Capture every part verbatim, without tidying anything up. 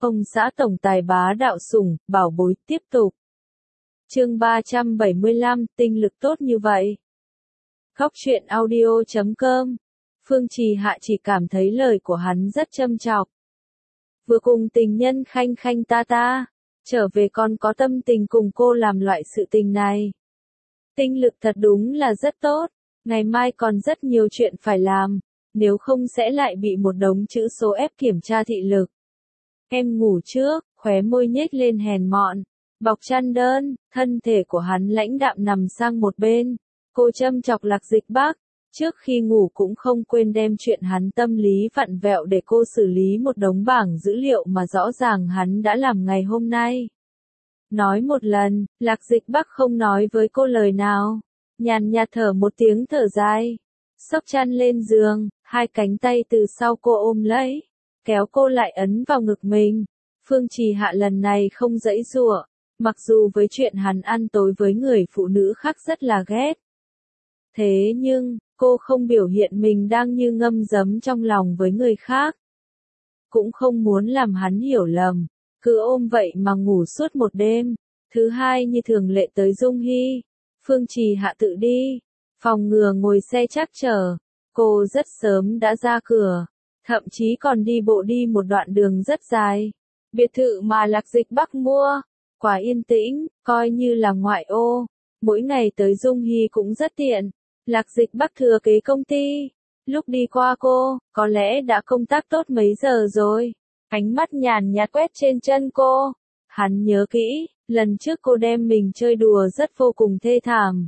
Ông xã tổng tài bá đạo sủng, bảo bối, tiếp tục. Chương ba trăm bảy mươi lăm, tinh lực tốt như vậy. Góc truyện audio chấm com. Phương Trì Hạ chỉ cảm thấy lời của hắn rất châm chọc. Vừa cùng tình nhân khanh khanh ta ta, trở về còn có tâm tình cùng cô làm loại sự tình này. Tinh lực thật đúng là rất tốt, ngày mai còn rất nhiều chuyện phải làm, nếu không sẽ lại bị một đống chữ số ép kiểm tra thị lực. Em ngủ trước, khóe môi nhếch lên hèn mọn, bọc chăn đơn, thân thể của hắn lãnh đạm nằm sang một bên. Cô châm chọc Lạc Dịch Bắc, trước khi ngủ cũng không quên đem chuyện hắn tâm lý vặn vẹo để cô xử lý một đống bảng dữ liệu mà rõ ràng hắn đã làm ngày hôm nay. Nói một lần, Lạc Dịch Bắc không nói với cô lời nào, nhàn nhạt thở một tiếng thở dài, xốc chăn lên giường, hai cánh tay từ sau cô ôm lấy, kéo cô lại ấn vào ngực mình. Phương Trì Hạ lần này không giãy giụa, mặc dù với chuyện hắn ăn tối với người phụ nữ khác rất là ghét. Thế nhưng, cô không biểu hiện mình đang như ngâm giấm trong lòng với người khác. Cũng không muốn làm hắn hiểu lầm, cứ ôm vậy mà ngủ suốt một đêm. Thứ hai như thường lệ tới Dung Hy, Phương Trì Hạ tự đi, phòng ngừa ngồi xe trắc trở. Cô rất sớm đã ra cửa, thậm chí còn đi bộ đi một đoạn đường rất dài. Biệt thự mà Lạc Dịch Bắc mua, quá yên tĩnh, coi như là ngoại ô, mỗi ngày tới Dung Hy cũng rất tiện. Lạc Dịch Bắc thừa kế công ty, lúc đi qua cô, có lẽ đã công tác tốt mấy giờ rồi. Ánh mắt nhàn nhạt quét trên chân cô, hắn nhớ kỹ, lần trước cô đem mình chơi đùa rất vô cùng thê thảm.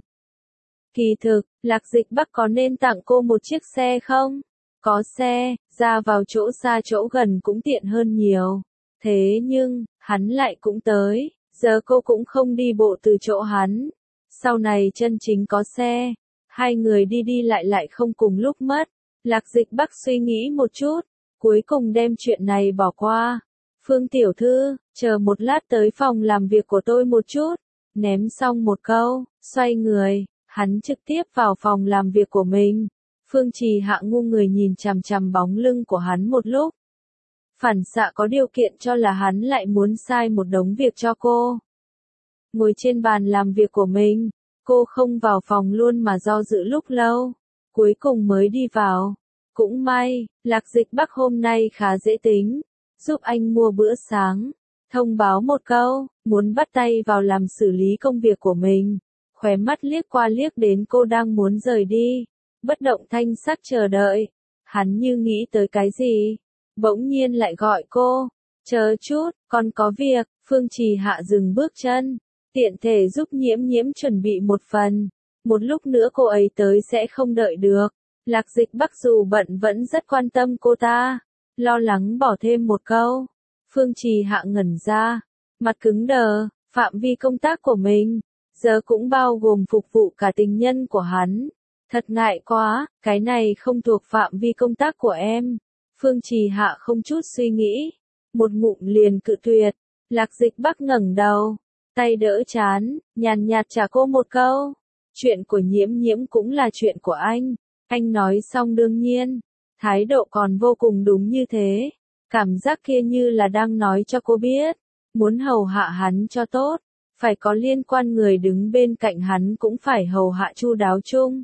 Kỳ thực, Lạc Dịch Bắc có nên tặng cô một chiếc xe không? Có xe, ra vào chỗ xa chỗ gần cũng tiện hơn nhiều. Thế nhưng, hắn lại cũng tới, giờ cô cũng không đi bộ từ chỗ hắn. Sau này chân chính có xe, hai người đi đi lại lại không cùng lúc mất. Lạc Dịch Bắc suy nghĩ một chút, cuối cùng đem chuyện này bỏ qua. Phương tiểu thư, chờ một lát tới phòng làm việc của tôi một chút. Ném xong một câu, xoay người, hắn trực tiếp vào phòng làm việc của mình. Phương Trì Hạ ngu người nhìn chằm chằm bóng lưng của hắn một lúc. Phản xạ có điều kiện cho là hắn lại muốn sai một đống việc cho cô. Ngồi trên bàn làm việc của mình, cô không vào phòng luôn mà do dự lúc lâu, cuối cùng mới đi vào. Cũng may, Lạc Dịch Bắc hôm nay khá dễ tính, giúp anh mua bữa sáng, thông báo một câu, muốn bắt tay vào làm xử lý công việc của mình. Khóe mắt liếc qua liếc đến cô đang muốn rời đi, bất động thanh sắc chờ đợi. Hắn như nghĩ tới cái gì, bỗng nhiên lại gọi cô, chờ chút, con có việc. Phương Trì Hạ dừng bước chân, tiện thể giúp Nhiễm Nhiễm chuẩn bị một phần, một lúc nữa cô ấy tới sẽ không đợi được. Lạc Dịch Bắc dù bận vẫn rất quan tâm cô ta, lo lắng bỏ thêm một câu. Phương Trì Hạ ngẩn ra, mặt cứng đờ, phạm vi công tác của mình, giờ cũng bao gồm phục vụ cả tình nhân của hắn. Thật ngại quá, cái này không thuộc phạm vi công tác của em. Phương Trì Hạ không chút suy nghĩ, một ngụm liền cự tuyệt. Lạc Dịch Bắc ngẩng đầu, tay đỡ trán, nhàn nhạt trả cô một câu. Chuyện của Nhiễm Nhiễm cũng là chuyện của anh. Anh nói xong đương nhiên, thái độ còn vô cùng đúng như thế. Cảm giác kia như là đang nói cho cô biết, muốn hầu hạ hắn cho tốt, phải có liên quan người đứng bên cạnh hắn cũng phải hầu hạ chu đáo chung.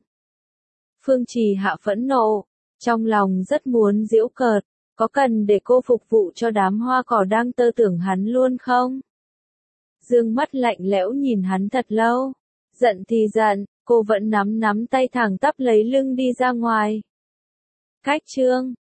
Phương Trì Hạ phẫn nộ, trong lòng rất muốn giễu cợt, có cần để cô phục vụ cho đám hoa cỏ đang tơ tưởng hắn luôn không? Dương mắt lạnh lẽo nhìn hắn thật lâu, giận thì giận, cô vẫn nắm nắm tay thẳng tắp lấy lưng đi ra ngoài. Cách chương